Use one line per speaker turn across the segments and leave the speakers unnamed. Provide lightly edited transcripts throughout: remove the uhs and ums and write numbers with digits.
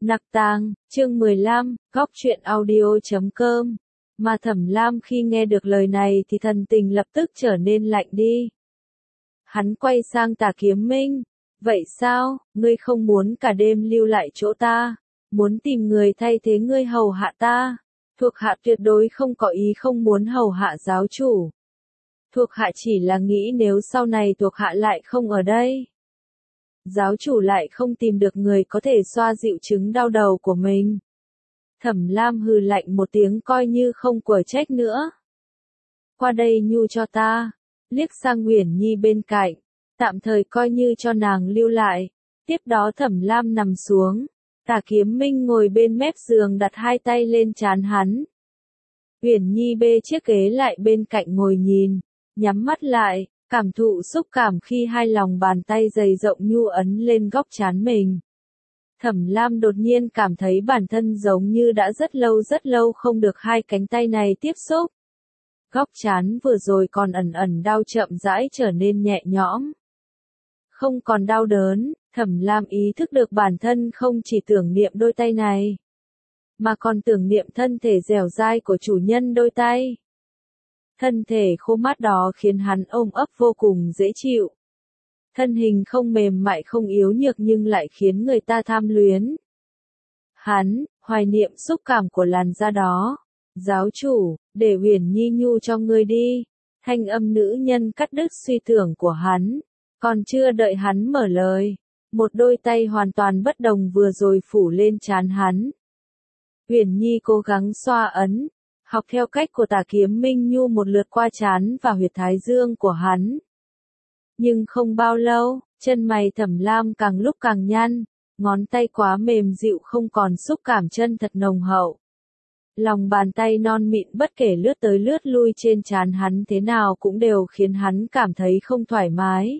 Nặc Tàng, chương 15, góc truyện audio.com. Mà Thẩm Lam khi nghe được lời này thì thần tình lập tức trở nên lạnh đi. Hắn quay sang Tà Kiếm Minh. Vậy sao, ngươi không muốn cả đêm lưu lại chỗ ta, muốn tìm người thay thế ngươi hầu hạ ta? Thuộc hạ tuyệt đối không có ý không muốn hầu hạ giáo chủ. Thuộc hạ chỉ là nghĩ nếu sau này thuộc hạ lại không ở đây, giáo chủ lại không tìm được người có thể xoa dịu chứng đau đầu của mình. Thẩm Lam hừ lạnh một tiếng coi như không quở trách nữa. Qua đây nhu cho ta, liếc sang Uyển Nhi bên cạnh, tạm thời coi như cho nàng lưu lại. Tiếp đó Thẩm Lam nằm xuống, Tà Kiếm Minh ngồi bên mép giường đặt hai tay lên trán hắn. Uyển Nhi bê chiếc ghế lại bên cạnh ngồi nhìn, nhắm mắt lại, cảm thụ xúc cảm khi hai lòng bàn tay dày rộng nhu ấn lên góc trán mình. Thẩm Lam đột nhiên cảm thấy bản thân giống như đã rất lâu không được hai cánh tay này tiếp xúc. Góc trán vừa rồi còn ẩn ẩn đau chậm rãi trở nên nhẹ nhõm. Không còn đau đớn, Thẩm Lam ý thức được bản thân không chỉ tưởng niệm đôi tay này, mà còn tưởng niệm thân thể dẻo dai của chủ nhân đôi tay. Thân thể khô mát đó khiến hắn ôm ấp vô cùng dễ chịu. Thân hình không mềm mại không yếu nhược nhưng lại khiến người ta tham luyến. Hắn, hoài niệm xúc cảm của làn da đó. Giáo chủ, để Uyển Nhi nhu cho ngươi đi. Thanh âm nữ nhân cắt đứt suy tưởng của hắn. Còn chưa đợi hắn mở lời, một đôi tay hoàn toàn bất đồng vừa rồi phủ lên trán hắn. Uyển Nhi cố gắng xoa ấn, học theo cách của Tà Kiếm Minh nhu một lượt qua trán và huyệt thái dương của hắn. Nhưng không bao lâu, chân mày Thẩm Lam càng lúc càng nhăn, ngón tay quá mềm dịu không còn xúc cảm chân thật nồng hậu. Lòng bàn tay non mịn bất kể lướt tới lướt lui trên trán hắn thế nào cũng đều khiến hắn cảm thấy không thoải mái.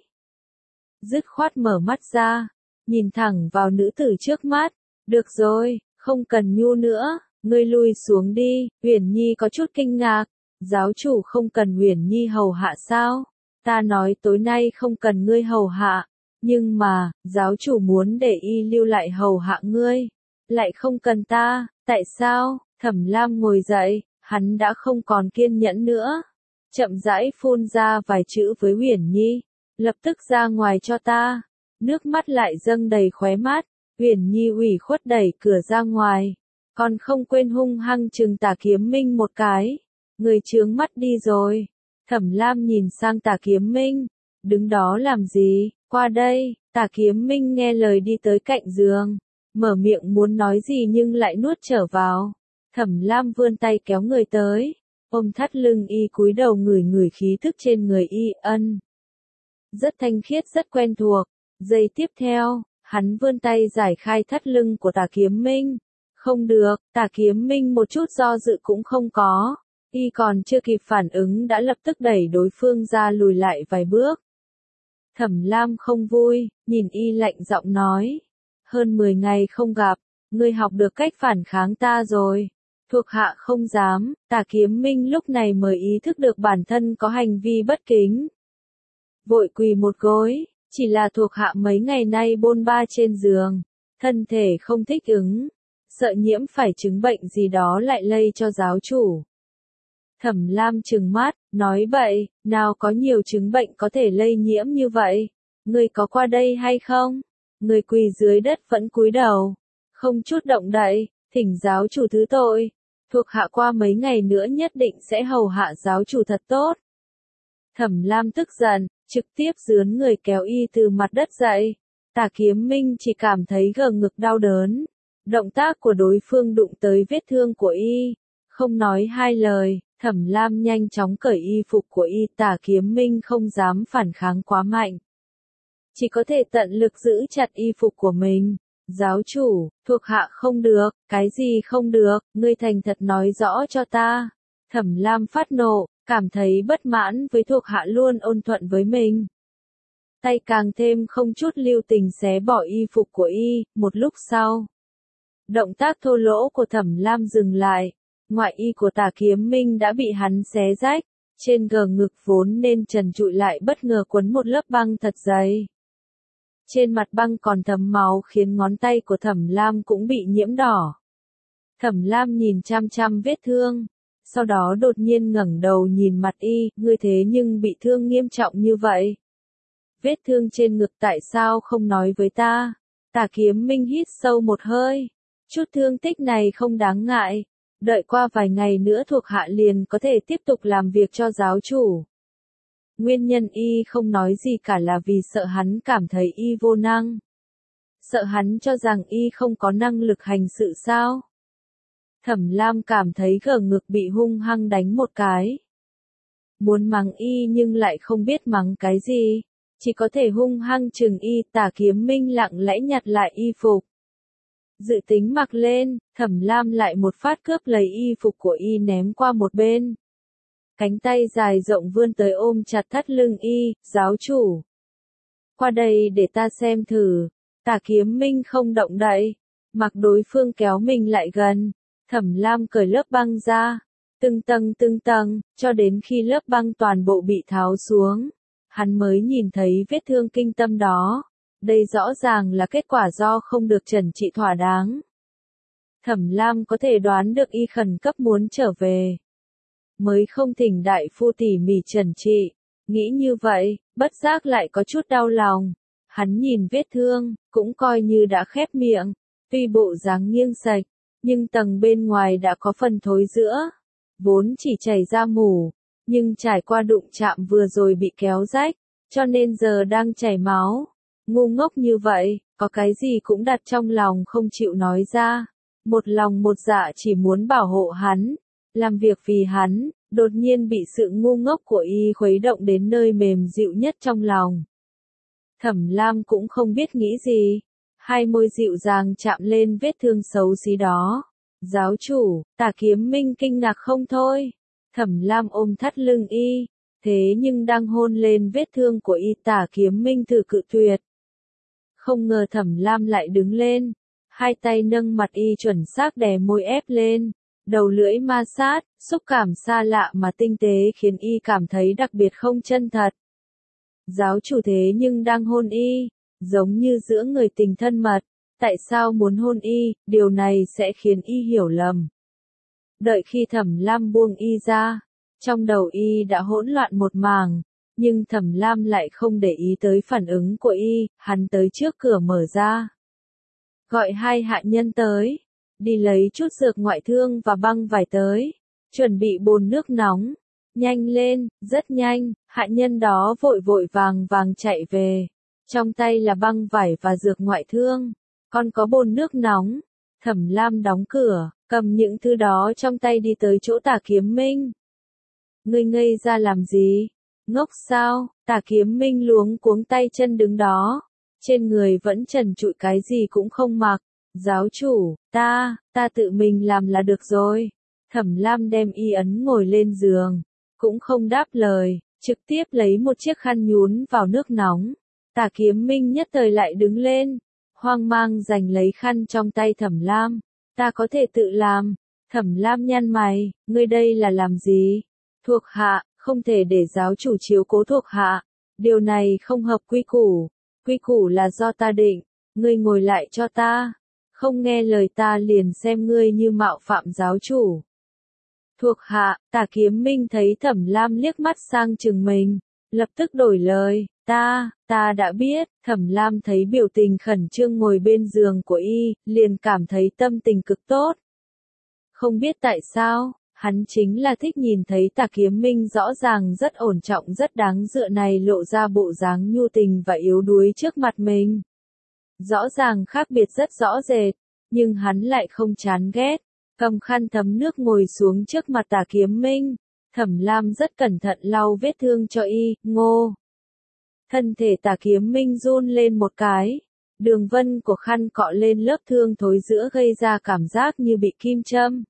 Dứt khoát mở mắt ra, nhìn thẳng vào nữ tử trước mắt. Được rồi, không cần nhu nữa, ngươi lui xuống đi. Uyển Nhi có chút kinh ngạc, giáo chủ không cần Uyển Nhi hầu hạ sao? Ta nói tối nay không cần ngươi hầu hạ, nhưng mà, giáo chủ muốn để y lưu lại hầu hạ ngươi, lại không cần ta, tại sao? Thẩm Lam ngồi dậy, hắn đã không còn kiên nhẫn nữa. Chậm rãi phun ra vài chữ với Uyển Nhi, lập tức ra ngoài cho ta. Nước mắt lại dâng đầy khóe mắt, Uyển Nhi ủy khuất đẩy cửa ra ngoài, còn không quên hung hăng trừng Tà Kiếm Minh một cái. Người chướng mắt đi rồi. Thẩm Lam nhìn sang Tà Kiếm Minh, đứng đó làm gì, qua đây. Tà Kiếm Minh nghe lời đi tới cạnh giường, mở miệng muốn nói gì nhưng lại nuốt trở vào. Thẩm Lam vươn tay kéo người tới, ôm thắt lưng y cúi đầu ngửi ngửi khí thức trên người y. Rất thanh khiết rất quen thuộc. Giây tiếp theo, hắn vươn tay giải khai thắt lưng của Tà Kiếm Minh. Không được, Tà Kiếm Minh một chút do dự cũng không có. Y còn chưa kịp phản ứng đã lập tức đẩy đối phương ra lùi lại vài bước. Thẩm Lam không vui, nhìn y lạnh giọng nói. Hơn 10 ngày không gặp, ngươi học được cách phản kháng ta rồi. Thuộc hạ không dám. Tà Kiếm Minh lúc này mới ý thức được bản thân có hành vi bất kính. Vội quỳ một gối, chỉ là thuộc hạ mấy ngày nay bôn ba trên giường, thân thể không thích ứng, sợ nhiễm phải chứng bệnh gì đó lại lây cho giáo chủ. Thẩm Lam trừng mắt, nói bậy, nào có nhiều chứng bệnh có thể lây nhiễm như vậy, ngươi có qua đây hay không? Người quỳ dưới đất vẫn cúi đầu, không chút động đậy, thỉnh giáo chủ thứ tội, thuộc hạ qua mấy ngày nữa nhất định sẽ hầu hạ giáo chủ thật tốt. Thẩm Lam tức giận, trực tiếp dướn người kéo y từ mặt đất dậy. Tà Kiếm Minh chỉ cảm thấy gờ ngực đau đớn. Động tác của đối phương đụng tới vết thương của y, không nói hai lời, Thẩm Lam nhanh chóng cởi y phục của y. Tà Kiếm Minh không dám phản kháng quá mạnh, chỉ có thể tận lực giữ chặt y phục của mình. Giáo chủ, thuộc hạ không được. Cái gì không được, ngươi thành thật nói rõ cho ta. Thẩm Lam phát nộ, cảm thấy bất mãn với thuộc hạ luôn ôn thuận với mình. Tay càng thêm không chút lưu tình xé bỏ y phục của y. Một lúc sau, động tác thô lỗ của Thẩm Lam dừng lại. Ngoại y của Tà Kiếm Minh đã bị hắn xé rách, trên gờ ngực vốn nên trần trụi lại bất ngờ quấn một lớp băng thật dày. Trên mặt băng còn thấm máu khiến ngón tay của Thẩm Lam cũng bị nhiễm đỏ. Thẩm Lam nhìn chăm chăm vết thương, sau đó đột nhiên ngẩng đầu nhìn mặt y, ngươi thế nhưng bị thương nghiêm trọng như vậy. Vết thương trên ngực tại sao không nói với ta? Tả Kiếm Minh hít sâu một hơi. Chút thương tích này không đáng ngại. Đợi qua vài ngày nữa thuộc hạ liền có thể tiếp tục làm việc cho giáo chủ. Nguyên nhân y không nói gì cả là vì sợ hắn cảm thấy y vô năng. Sợ hắn cho rằng y không có năng lực hành sự sao? Thẩm Lam cảm thấy gờ ngực bị hung hăng đánh một cái. Muốn mắng y nhưng lại không biết mắng cái gì. Chỉ có thể hung hăng chừng y. Tả Kiếm Minh lặng lẽ nhặt lại y phục. Dự tính mặc lên, Thẩm Lam lại một phát cướp lấy y phục của y ném qua một bên. Cánh tay dài rộng vươn tới ôm chặt thắt lưng y, giáo chủ. Qua đây để ta xem thử. Tả Kiếm Minh không động đậy, mặc đối phương kéo mình lại gần. Thẩm Lam cởi lớp băng ra, từng tầng, cho đến khi lớp băng toàn bộ bị tháo xuống. Hắn mới nhìn thấy vết thương kinh tâm đó. Đây rõ ràng là kết quả do không được trần trị thỏa đáng. Thẩm Lam có thể đoán được y khẩn cấp muốn trở về. Mới không thỉnh đại phu tỉ mỉ trần trị. Nghĩ như vậy, bất giác lại có chút đau lòng. Hắn nhìn vết thương, cũng coi như đã khép miệng. Tuy bộ dáng nghiêng sạch, nhưng tầng bên ngoài đã có phần thối giữa. Vốn chỉ chảy ra mủ, nhưng trải qua đụng chạm vừa rồi bị kéo rách, cho nên giờ đang chảy máu. Ngu ngốc như vậy, có cái gì cũng đặt trong lòng không chịu nói ra. Một lòng một dạ chỉ muốn bảo hộ hắn, làm việc vì hắn, đột nhiên bị sự ngu ngốc của y khuấy động đến nơi mềm dịu nhất trong lòng. Thẩm Lam cũng không biết nghĩ gì, hai môi dịu dàng chạm lên vết thương xấu xí đó. Giáo chủ, Tả Kiếm Minh kinh ngạc không thôi. Thẩm Lam ôm thắt lưng y, thế nhưng đang hôn lên vết thương của y. Tả Kiếm Minh thử cự tuyệt. Không ngờ Thẩm Lam lại đứng lên, hai tay nâng mặt y chuẩn xác đè môi ép lên, đầu lưỡi ma sát, xúc cảm xa lạ mà tinh tế khiến y cảm thấy đặc biệt không chân thật. Giáo chủ thế nhưng đang hôn y, giống như giữa người tình thân mật, tại sao muốn hôn y, điều này sẽ khiến y hiểu lầm. Đợi khi Thẩm Lam buông y ra, trong đầu y đã hỗn loạn một màng. Nhưng Thẩm Lam lại không để ý tới phản ứng của y, hắn tới trước cửa mở ra. Gọi hai hạ nhân tới, đi lấy chút dược ngoại thương và băng vải tới, chuẩn bị bồn nước nóng. Nhanh lên, rất nhanh, hạ nhân đó vội vội vàng chạy về. Trong tay là băng vải và dược ngoại thương, còn có bồn nước nóng. Thẩm Lam đóng cửa, cầm những thứ đó trong tay đi tới chỗ Tả Kiếm Minh. Ngươi ngây ra làm gì? Ngốc sao? Tả Kiếm Minh luống cuống tay chân đứng đó. Trên người vẫn trần trụi cái gì cũng không mặc. Giáo chủ, ta tự mình làm là được rồi. Thẩm Lam đem y ấn ngồi lên giường. Cũng không đáp lời, trực tiếp lấy một chiếc khăn nhún vào nước nóng. Tả Kiếm Minh nhất thời lại đứng lên. Hoang mang giành lấy khăn trong tay Thẩm Lam. Ta có thể tự làm. Thẩm Lam nhăn mày, ngươi đây là làm gì? Thuộc hạ, không thể để giáo chủ chiếu cố thuộc hạ. Điều này không hợp quy củ. Quy củ là do ta định. Ngươi ngồi lại cho ta. Không nghe lời ta liền xem ngươi như mạo phạm giáo chủ. Thuộc hạ, Tả Kiếm Minh thấy Thẩm Lam liếc mắt sang chừng mình. Lập tức đổi lời. Ta đã biết. Thẩm Lam thấy biểu tình khẩn trương ngồi bên giường của y, liền cảm thấy tâm tình cực tốt. Không biết tại sao. Hắn chính là thích nhìn thấy Tả Kiếm Minh rõ ràng rất ổn trọng rất đáng dựa này lộ ra bộ dáng nhu tình và yếu đuối trước mặt mình. Rõ ràng khác biệt rất rõ rệt, nhưng hắn lại không chán ghét. Cầm khăn thấm nước ngồi xuống trước mặt Tả Kiếm Minh. Thẩm Lam rất cẩn thận lau vết thương cho y, ngô. Thân thể Tả Kiếm Minh run lên một cái. Đường vân của khăn cọ lên lớp thương thối giữa gây ra cảm giác như bị kim châm.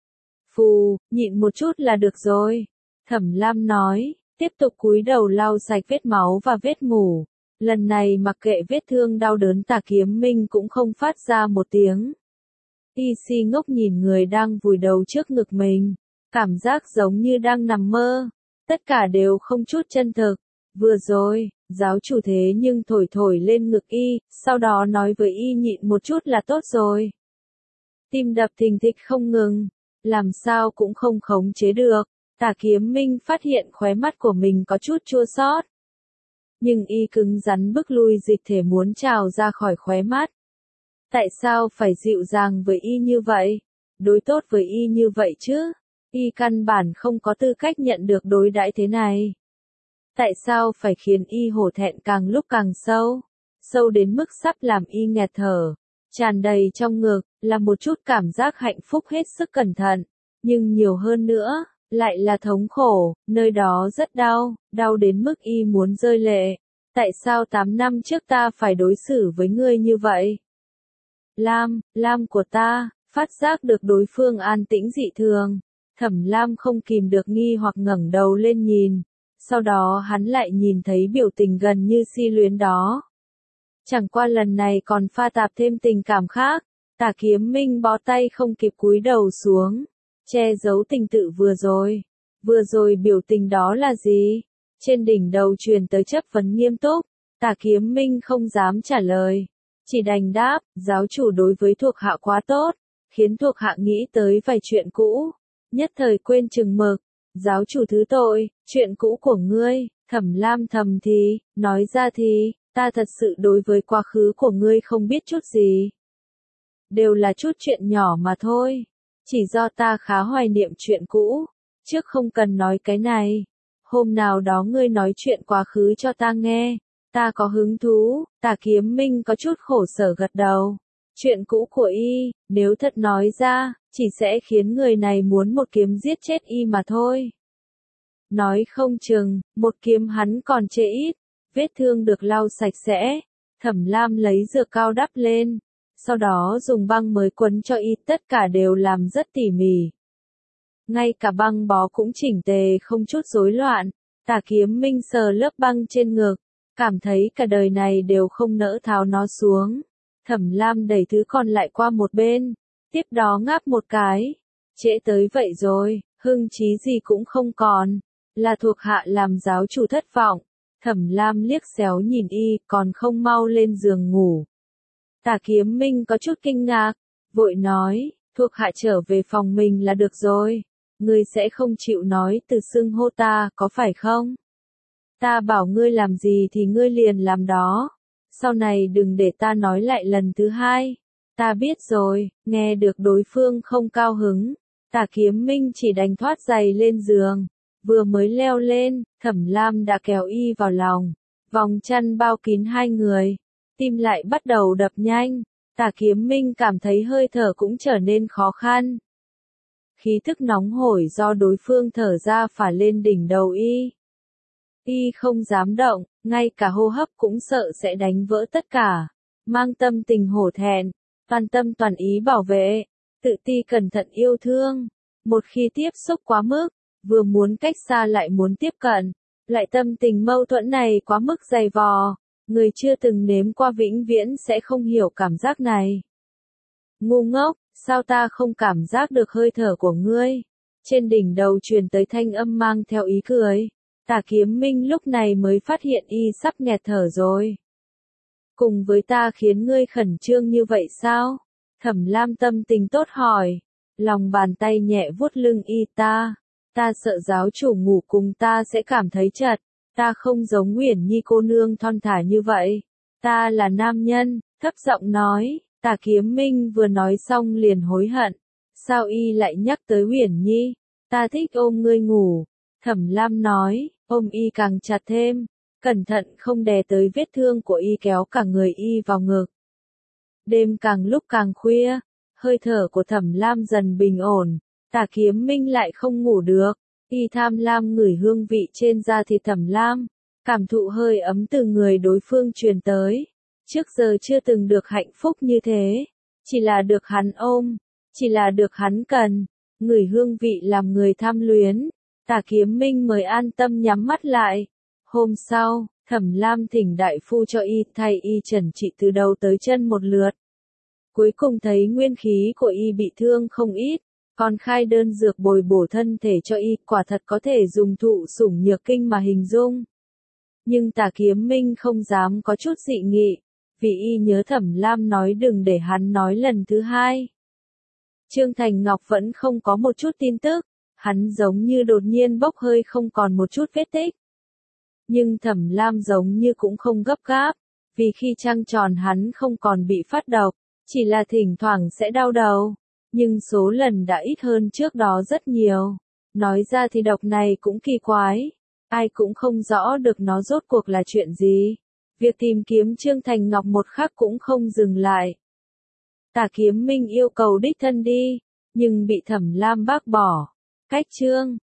Phù, nhịn một chút là được rồi. Thẩm Lam nói, tiếp tục cúi đầu lau sạch vết máu và vết mủ. Lần này mặc kệ vết thương đau đớn Tả Kiếm Minh cũng không phát ra một tiếng. Y si ngốc nhìn người đang vùi đầu trước ngực mình. Cảm giác giống như đang nằm mơ. Tất cả đều không chút chân thực. Vừa rồi, giáo chủ thế nhưng thổi thổi lên ngực y, sau đó nói với y nhịn một chút là tốt rồi. Tim đập thình thịch không ngừng, làm sao cũng không khống chế được. Tả Kiếm Minh phát hiện khóe mắt của mình có chút chua xót. Nhưng y cứng rắn bức lui dịch thể muốn trào ra khỏi khóe mắt. Tại sao phải dịu dàng với y như vậy? Đối tốt với y như vậy chứ? Y căn bản không có tư cách nhận được đối đãi thế này. Tại sao phải khiến y hổ thẹn càng lúc càng sâu? Sâu đến mức sắp làm y nghẹt thở. Tràn đầy trong ngực, là một chút cảm giác hạnh phúc hết sức cẩn thận. Nhưng nhiều hơn nữa, lại là thống khổ, nơi đó rất đau, đau đến mức y muốn rơi lệ. Tại sao 8 năm trước ta phải đối xử với ngươi như vậy? Lam của ta, phát giác được đối phương an tĩnh dị thường. Thẩm Lam không kìm được nghi hoặc ngẩng đầu lên nhìn. Sau đó hắn lại nhìn thấy biểu tình gần như si luyến đó. Chẳng qua lần này còn pha tạp thêm tình cảm khác. Tả Kiếm Minh bó tay không kịp cúi đầu xuống. Che giấu tình tự vừa rồi. Vừa rồi biểu tình đó là gì? Trên đỉnh đầu truyền tới chất vấn nghiêm túc. Tả Kiếm Minh không dám trả lời. Chỉ đành đáp, giáo chủ đối với thuộc hạ quá tốt. Khiến thuộc hạ nghĩ tới vài chuyện cũ. Nhất thời quên chừng mực. Giáo chủ thứ tội, chuyện cũ của ngươi. Thẩm Lam thầm thì, nói ra thì, ta thật sự đối với quá khứ của ngươi không biết chút gì. Đều là chút chuyện nhỏ mà thôi. Chỉ do ta khá hoài niệm chuyện cũ. Trước không cần nói cái này. Hôm nào đó ngươi nói chuyện quá khứ cho ta nghe. Ta có hứng thú. Tả Kiếm Minh có chút khổ sở gật đầu. Chuyện cũ của y, nếu thật nói ra, chỉ sẽ khiến người này muốn một kiếm giết chết y mà thôi. Nói không chừng, một kiếm hắn còn chê ít. Vết thương được lau sạch sẽ. Thẩm Lam lấy dược cao đắp lên. Sau đó dùng băng mới quấn cho y, tất cả đều làm rất tỉ mỉ. Ngay cả băng bó cũng chỉnh tề không chút rối loạn. Tả Kiếm Minh sờ lớp băng trên ngực. Cảm thấy cả đời này đều không nỡ tháo nó xuống. Thẩm Lam đẩy thứ còn lại qua một bên. Tiếp đó ngáp một cái. Trễ tới vậy rồi, hưng chí gì cũng không còn. Là thuộc hạ làm giáo chủ thất vọng. Thẩm Lam liếc xéo nhìn y, còn không mau lên giường ngủ. Tả Kiếm Minh có chút kinh ngạc. Vội nói, thuộc hạ trở về phòng mình là được rồi. Ngươi sẽ không chịu nói từ xưng hô ta, có phải không? Ta bảo ngươi làm gì thì ngươi liền làm đó. Sau này đừng để ta nói lại lần thứ hai. Ta biết rồi, nghe được đối phương không cao hứng. Tả Kiếm Minh chỉ đành thoát giày lên giường. Vừa mới leo lên, Thẩm Lam đã kéo y vào lòng. Vòng chăn bao kín hai người. Tim lại bắt đầu đập nhanh. Tả Kiếm Minh cảm thấy hơi thở cũng trở nên khó khăn. Khí thức nóng hổi do đối phương thở ra phả lên đỉnh đầu y. Y không dám động, ngay cả hô hấp cũng sợ sẽ đánh vỡ tất cả. Mang tâm tình hổ thẹn, toàn tâm toàn ý bảo vệ, tự ti cẩn thận yêu thương. Một khi tiếp xúc quá mức, vừa muốn cách xa lại muốn tiếp cận, lại tâm tình mâu thuẫn này quá mức dày vò. Người chưa từng nếm qua vĩnh viễn sẽ không hiểu cảm giác này. Ngu ngốc, sao ta không cảm giác được hơi thở của ngươi? Trên đỉnh đầu truyền tới thanh âm mang theo ý cười. Tả Kiếm Minh lúc này mới phát hiện y sắp nghẹt thở rồi. Cùng với ta khiến ngươi khẩn trương như vậy sao? Thẩm Lam tâm tình tốt hỏi. Lòng bàn tay nhẹ vuốt lưng y ta. Ta sợ giáo chủ ngủ cùng ta sẽ cảm thấy chật. Ta không giống Uyển Nhi cô nương thon thả như vậy. Ta là nam nhân, thấp giọng nói. Tả Kiếm Minh vừa nói xong liền hối hận. Sao y lại nhắc tới Uyển Nhi? Ta thích ôm ngươi ngủ. Thẩm Lam nói, ôm y càng chặt thêm. Cẩn thận không đè tới vết thương của y, kéo cả người y vào ngực. Đêm càng lúc càng khuya. Hơi thở của Thẩm Lam dần bình ổn. Tả Kiếm Minh lại không ngủ được. Y tham lam ngửi hương vị trên da thịt Thẩm Lam. Cảm thụ hơi ấm từ người đối phương truyền tới. Trước giờ chưa từng được hạnh phúc như thế. Chỉ là được hắn ôm. Chỉ là được hắn cần. Ngửi hương vị làm người tham luyến. Tả Kiếm Minh mới an tâm nhắm mắt lại. Hôm sau, Thẩm Lam thỉnh đại phu cho y thay y trần trị từ đầu tới chân một lượt. Cuối cùng thấy nguyên khí của y bị thương không ít. Còn khai đơn dược bồi bổ thân thể cho y, quả thật có thể dùng thụ sủng nhược kinh mà hình dung. Nhưng Tả Kiếm Minh không dám có chút dị nghị, vì y nhớ Thẩm Lam nói đừng để hắn nói lần thứ hai. Trương Thành Ngọc vẫn không có một chút tin tức, hắn giống như đột nhiên bốc hơi không còn một chút vết tích. Nhưng Thẩm Lam giống như cũng không gấp gáp, vì khi trăng tròn hắn không còn bị phát độc, chỉ là thỉnh thoảng sẽ đau đầu, nhưng số lần đã ít hơn trước đó rất nhiều. Nói ra thì độc này cũng kỳ quái, ai cũng không rõ được nó rốt cuộc là chuyện gì. Việc tìm kiếm Trương Thành Ngọc một khắc cũng không dừng lại. Tả Kiếm Minh yêu cầu đích thân đi, nhưng bị Thẩm Lam bác bỏ. Cách Trương